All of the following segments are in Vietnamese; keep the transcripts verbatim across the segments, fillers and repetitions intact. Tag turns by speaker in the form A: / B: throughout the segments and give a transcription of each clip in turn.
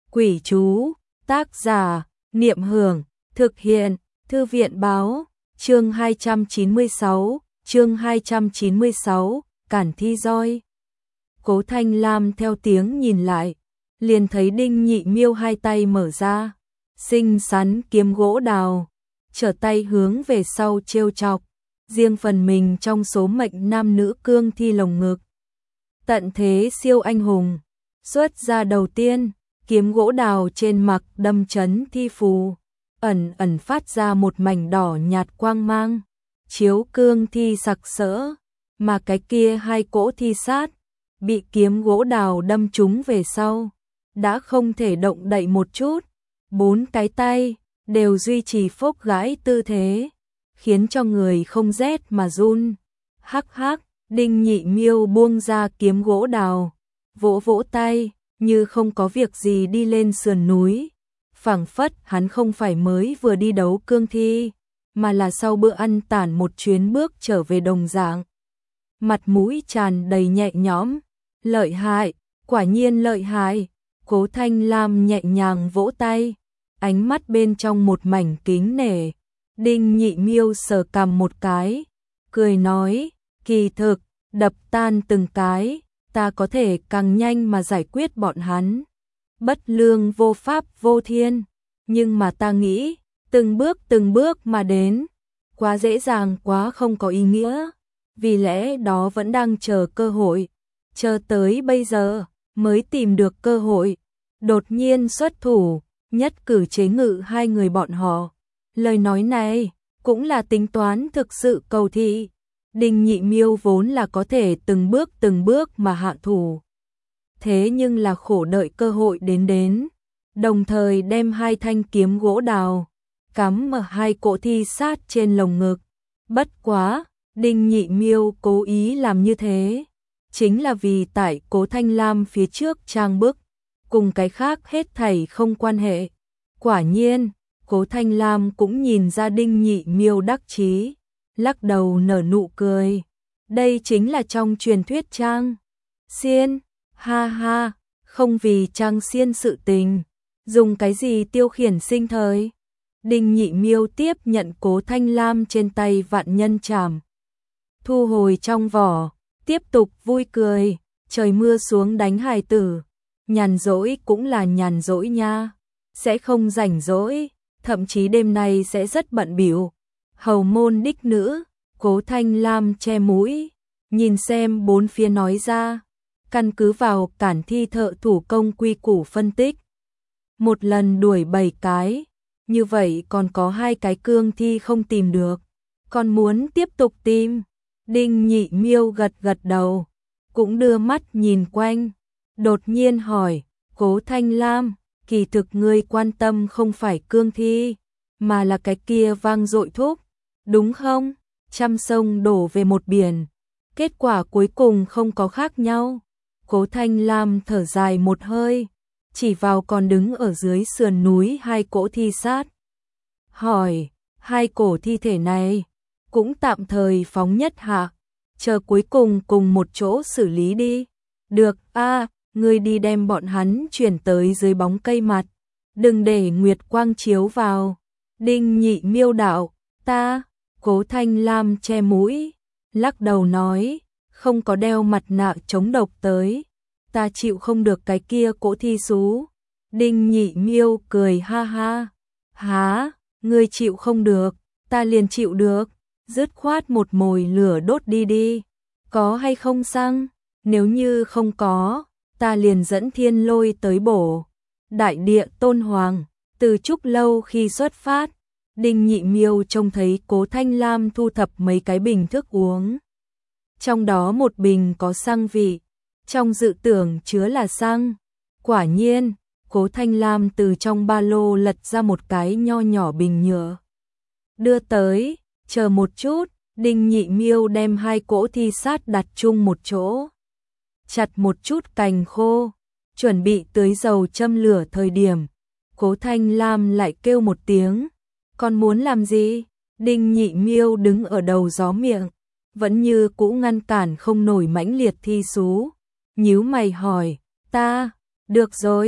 A: Quỷ chú, tác giả, Niệm Hưởng, thực hiện, Thư viện báo, chương hai trăm chín mươi sáu, chương hai trăm chín mươi sáu, cản thi roi. Cố Thanh Lam theo tiếng nhìn lại, liền thấy Đinh Nhị Miêu hai tay mở ra, xinh xắn kiếm gỗ đào, trở tay hướng về sau trêu chọc, riêng phần mình trong số mệnh nam nữ cương thi lồng ngực. Tận thế siêu anh hùng, xuất ra đầu tiên, kiếm gỗ đào trên mặc đâm chấn thi phù, ẩn ẩn phát ra một mảnh đỏ nhạt quang mang, chiếu cương thi sặc sỡ, mà cái kia hai cỗ thi sát, bị kiếm gỗ đào đâm trúng về sau, đã không thể động đậy một chút, bốn cái tay đều duy trì phốc gãi tư thế, khiến cho người không rét mà run. Hắc hắc, Đinh Nhị Miêu buông ra kiếm gỗ đào, vỗ vỗ tay, như không có việc gì đi lên sườn núi, phảng phất hắn không phải mới vừa đi đấu cương thi, mà là sau bữa ăn tản một chuyến bước trở về đồng dạng. Mặt mũi tràn đầy nhẹ nhõm, lợi hại, quả nhiên lợi hại. Cố Thanh Lam nhẹ nhàng vỗ tay, ánh mắt bên trong một mảnh kính nể. Đinh Nhị Miêu sờ cằm một cái, cười nói, kỳ thực, đập tan từng cái, ta có thể càng nhanh mà giải quyết bọn hắn. Bất lương vô pháp vô thiên, nhưng mà ta nghĩ, từng bước từng bước mà đến, quá dễ dàng quá không có ý nghĩa, vì lẽ đó vẫn đang chờ cơ hội, chờ tới bây giờ mới tìm được cơ hội, đột nhiên xuất thủ, nhất cử chế ngự hai người bọn họ. Lời nói này cũng là tính toán thực sự cầu thị. Đinh Nhị Miêu vốn là có thể từng bước từng bước mà hạ thủ, thế nhưng là khổ đợi cơ hội đến đến, đồng thời đem hai thanh kiếm gỗ đào cắm ở hai cỗ thi sát trên lồng ngực. Bất quá, Đinh Nhị Miêu cố ý làm như thế, chính là vì tại Cố Thanh Lam phía trước trang bức, cùng cái khác hết thảy không quan hệ. Quả nhiên, Cố Thanh Lam cũng nhìn ra Đinh Nhị Miêu đắc chí, lắc đầu nở nụ cười. Đây chính là trong truyền thuyết trang xiên, ha ha, không vì trang xiên sự tình, dùng cái gì tiêu khiển sinh thời. Đinh Nhị Miêu tiếp nhận Cố Thanh Lam trên tay vạn nhân trảm, thu hồi trong vỏ, tiếp tục vui cười, trời mưa xuống đánh hài tử, nhàn rỗi cũng là nhàn rỗi nha, sẽ không rảnh rỗi, thậm chí đêm nay sẽ rất bận bịu. Hầu môn đích nữ, Cố Thanh Lam che mũi, nhìn xem bốn phía nói ra, căn cứ vào cản thi thợ thủ công quy củ phân tích. Một lần đuổi bảy cái, như vậy còn có hai cái cương thi không tìm được, còn muốn tiếp tục tìm. Đinh Nhị Miêu gật gật đầu, cũng đưa mắt nhìn quanh, đột nhiên hỏi, Cố Thanh Lam, kỳ thực ngươi quan tâm không phải cương thi, mà là cái kia vang dội thúc, đúng không? Trăm sông đổ về một biển, kết quả cuối cùng không có khác nhau. Cố Thanh Lam thở dài một hơi, chỉ vào còn đứng ở dưới sườn núi hai cỗ thi sát, hỏi, hai cổ thi thể này cũng tạm thời phóng nhất hạ, chờ cuối cùng cùng một chỗ xử lý đi. Được a, ngươi đi đem bọn hắn chuyển tới dưới bóng cây mặt, đừng để nguyệt quang chiếu vào. Đinh Nhị Miêu đạo, ta. Cố Thanh Lam che mũi, lắc đầu nói, không có đeo mặt nạ chống độc tới, ta chịu không được cái kia cỗ thi xú. Đinh Nhị Miêu cười ha ha, há, ngươi chịu không được, ta liền chịu được, dứt khoát một mồi lửa đốt đi đi, có hay không xăng, nếu như không có, ta liền dẫn thiên lôi tới bổ. Đại địa tôn hoàng, từ Trúc Lâu khi xuất phát, Đinh Nhị Miêu trông thấy Cố Thanh Lam thu thập mấy cái bình thức uống. Trong đó một bình có xăng vị, trong dự tưởng chứa là xăng. Quả nhiên, Cố Thanh Lam từ trong ba lô lật ra một cái nho nhỏ bình nhựa, đưa tới, chờ một chút. Đinh Nhị Miêu đem hai cỗ thi sát đặt chung một chỗ, chặt một chút cành khô, chuẩn bị tưới dầu châm lửa thời điểm, Cố Thanh Lam lại kêu một tiếng, còn muốn làm gì? Đinh Nhị Miêu đứng ở đầu gió miệng, vẫn như cũ ngăn cản không nổi mãnh liệt thi xú, nhíu mày hỏi, ta, được rồi,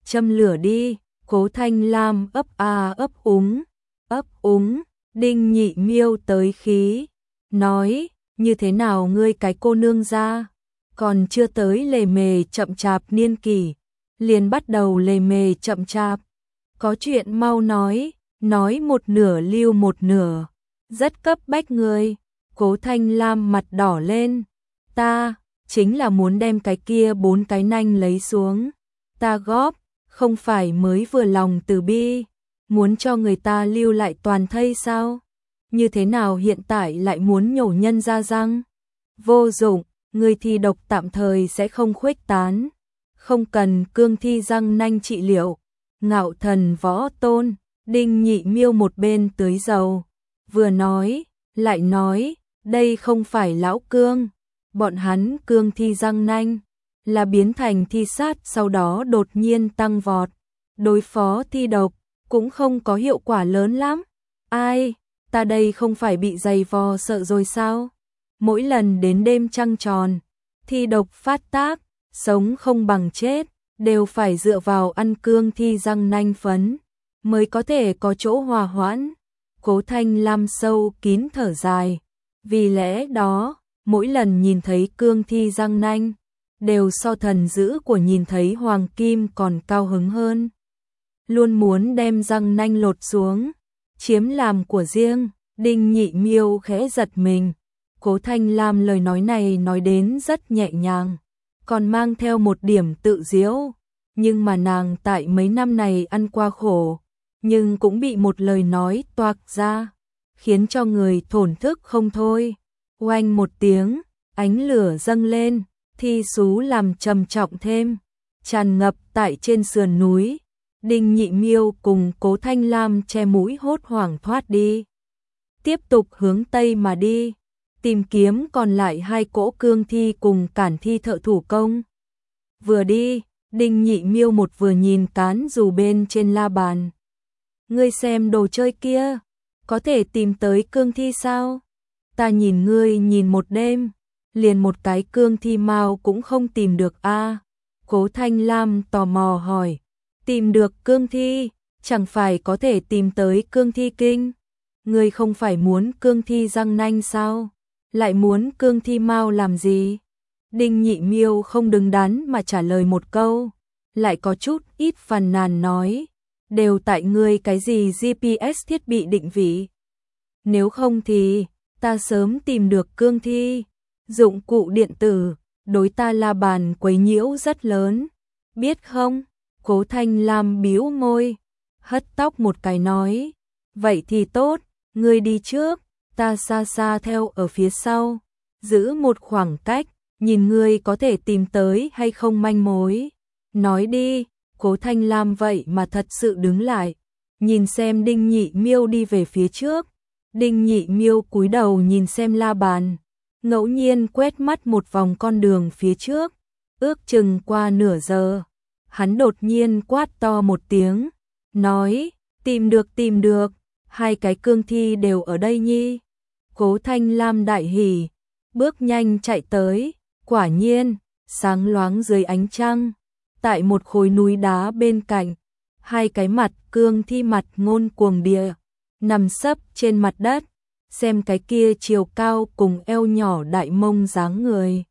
A: châm lửa đi. Cố Thanh Lam ấp a ấp úng, ấp úng, Đinh Nhị Miêu tới khí, nói, như thế nào ngươi cái cô nương ra, còn chưa tới lề mề chậm chạp niên kỷ, liền bắt đầu lề mề chậm chạp, có chuyện mau nói, nói một nửa lưu một nửa, rất cấp bách ngươi. Cố Thanh Lam mặt đỏ lên, ta, chính là muốn đem cái kia bốn cái nanh lấy xuống, ta góp, không phải mới vừa lòng từ bi, muốn cho người ta lưu lại toàn thây sao? Như thế nào hiện tại lại muốn nhổ nhân ra răng? Vô dụng, người thi độc tạm thời sẽ không khuếch tán, không cần cương thi răng nanh trị liệu. Ngạo Thần Võ Tôn, Đinh Nhị Miêu một bên tưới dầu, vừa nói, lại nói, đây không phải lão cương, bọn hắn cương thi răng nanh, là biến thành thi sát sau đó đột nhiên tăng vọt, đối phó thi độc, cũng không có hiệu quả lớn lắm. Ai, ta đây không phải bị dày vò sợ rồi sao? Mỗi lần đến đêm trăng tròn, thi độc phát tác, sống không bằng chết, đều phải dựa vào ăn cương thi răng nanh phấn, mới có thể có chỗ hòa hoãn. Cố Thanh Lam sâu kín thở dài, vì lẽ đó, mỗi lần nhìn thấy cương thi răng nanh, đều so thần dữ của nhìn thấy hoàng kim còn cao hứng hơn. Luôn muốn đem răng nanh lột xuống, chiếm làm của riêng. Đinh Nhị Miêu khẽ giật mình, Cố Thanh Lam lời nói này nói đến rất nhẹ nhàng, còn mang theo một điểm tự giễu, nhưng mà nàng tại mấy năm này ăn qua khổ, nhưng cũng bị một lời nói toạc ra, khiến cho người thổn thức không thôi. Oanh một tiếng, ánh lửa dâng lên, thi sú làm trầm trọng thêm, tràn ngập tại trên sườn núi. Đinh Nhị Miêu cùng Cố Thanh Lam che mũi hốt hoảng thoát đi, tiếp tục hướng tây mà đi, tìm kiếm còn lại hai cỗ cương thi cùng cản thi thợ thủ công. Vừa đi, Đinh Nhị Miêu một vừa nhìn cán dù bên trên la bàn. Ngươi xem đồ chơi kia, có thể tìm tới cương thi sao? Ta nhìn ngươi nhìn một đêm, liền một cái cương thi mao cũng không tìm được a. À, Cố Thanh Lam tò mò hỏi, tìm được cương thi, chẳng phải có thể tìm tới cương thi kinh? Ngươi không phải muốn cương thi răng nanh sao? Lại muốn cương thi mao làm gì? Đinh Nhị Miêu không đứng đắn mà trả lời một câu, lại có chút ít phàn nàn nói, đều tại ngươi cái gì giê pê ét thiết bị định vị. Nếu không thì, ta sớm tìm được cương thi, dụng cụ điện tử, đối ta la bàn quấy nhiễu rất lớn, biết không? Cố Thanh Lam bĩu môi, hất tóc một cái nói, vậy thì tốt, ngươi đi trước, ta xa xa theo ở phía sau, giữ một khoảng cách, nhìn ngươi có thể tìm tới hay không manh mối. Nói đi. Cố Thanh Lam vậy mà thật sự đứng lại, nhìn xem Đinh Nhị Miêu đi về phía trước. Đinh Nhị Miêu cúi đầu nhìn xem la bàn, ngẫu nhiên quét mắt một vòng con đường phía trước, ước chừng qua nửa giờ, hắn đột nhiên quát to một tiếng, nói, tìm được tìm được, hai cái cương thi đều ở đây nhi. Cố Thanh Lam đại hỉ, bước nhanh chạy tới, quả nhiên, sáng loáng dưới ánh trăng, tại một khối núi đá bên cạnh, hai cái mặt cương thi mặt ngôn cuồng địa, nằm sấp trên mặt đất, xem cái kia chiều cao cùng eo nhỏ đại mông dáng người.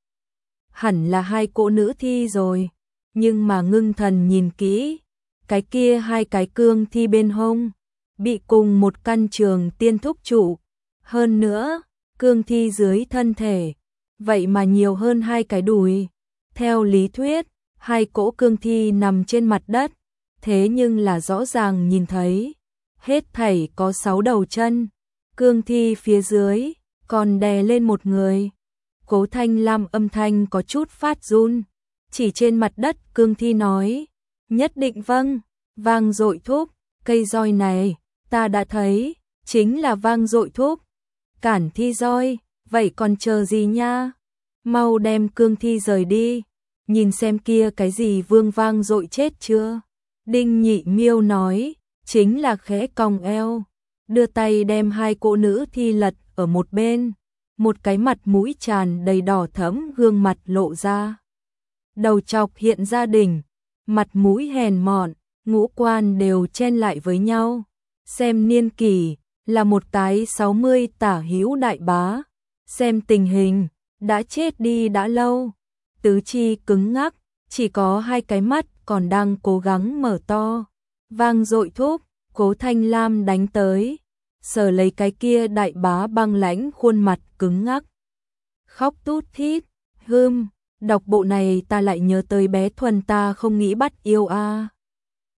A: Hẳn là hai cỗ nữ thi rồi, nhưng mà ngưng thần nhìn kỹ, cái kia hai cái cương thi bên hông, bị cùng một căn trường tiên thúc trụ, hơn nữa, cương thi dưới thân thể, vậy mà nhiều hơn hai cái đùi. Theo lý thuyết, hai cỗ cương thi nằm trên mặt đất, thế nhưng là rõ ràng nhìn thấy, hết thảy có sáu đầu chân, cương thi phía dưới, còn đè lên một người. Cố Thanh Lam âm thanh có chút phát run, chỉ trên mặt đất cương thi nói, nhất định vâng, vang dội thúc, cây roi này, ta đã thấy, chính là vang dội thúc, cản thi roi, vậy còn chờ gì nha, mau đem cương thi rời đi. Nhìn xem kia cái gì vương vang dội chết chưa? Đinh Nhị Miêu nói, chính là khẽ cong eo, đưa tay đem hai cỗ nữ thi lật ở một bên, một cái mặt mũi tràn đầy đỏ thẫm gương mặt lộ ra. Đầu chọc hiện ra đỉnh, mặt mũi hèn mọn, ngũ quan đều chen lại với nhau. Xem niên kỷ, là một tái sáu mươi tả hữu đại bá. Xem tình hình, đã chết đi đã lâu. Tứ chi cứng ngắc, chỉ có hai cái mắt còn đang cố gắng mở to. Vang dội thúc, Cố Thanh Lam đánh tới, sờ lấy cái kia đại bá băng lãnh khuôn mặt cứng ngắc. Khóc tút thít, hưm, đọc bộ này ta lại nhớ tới bé Thuần ta không nghĩ bắt yêu a.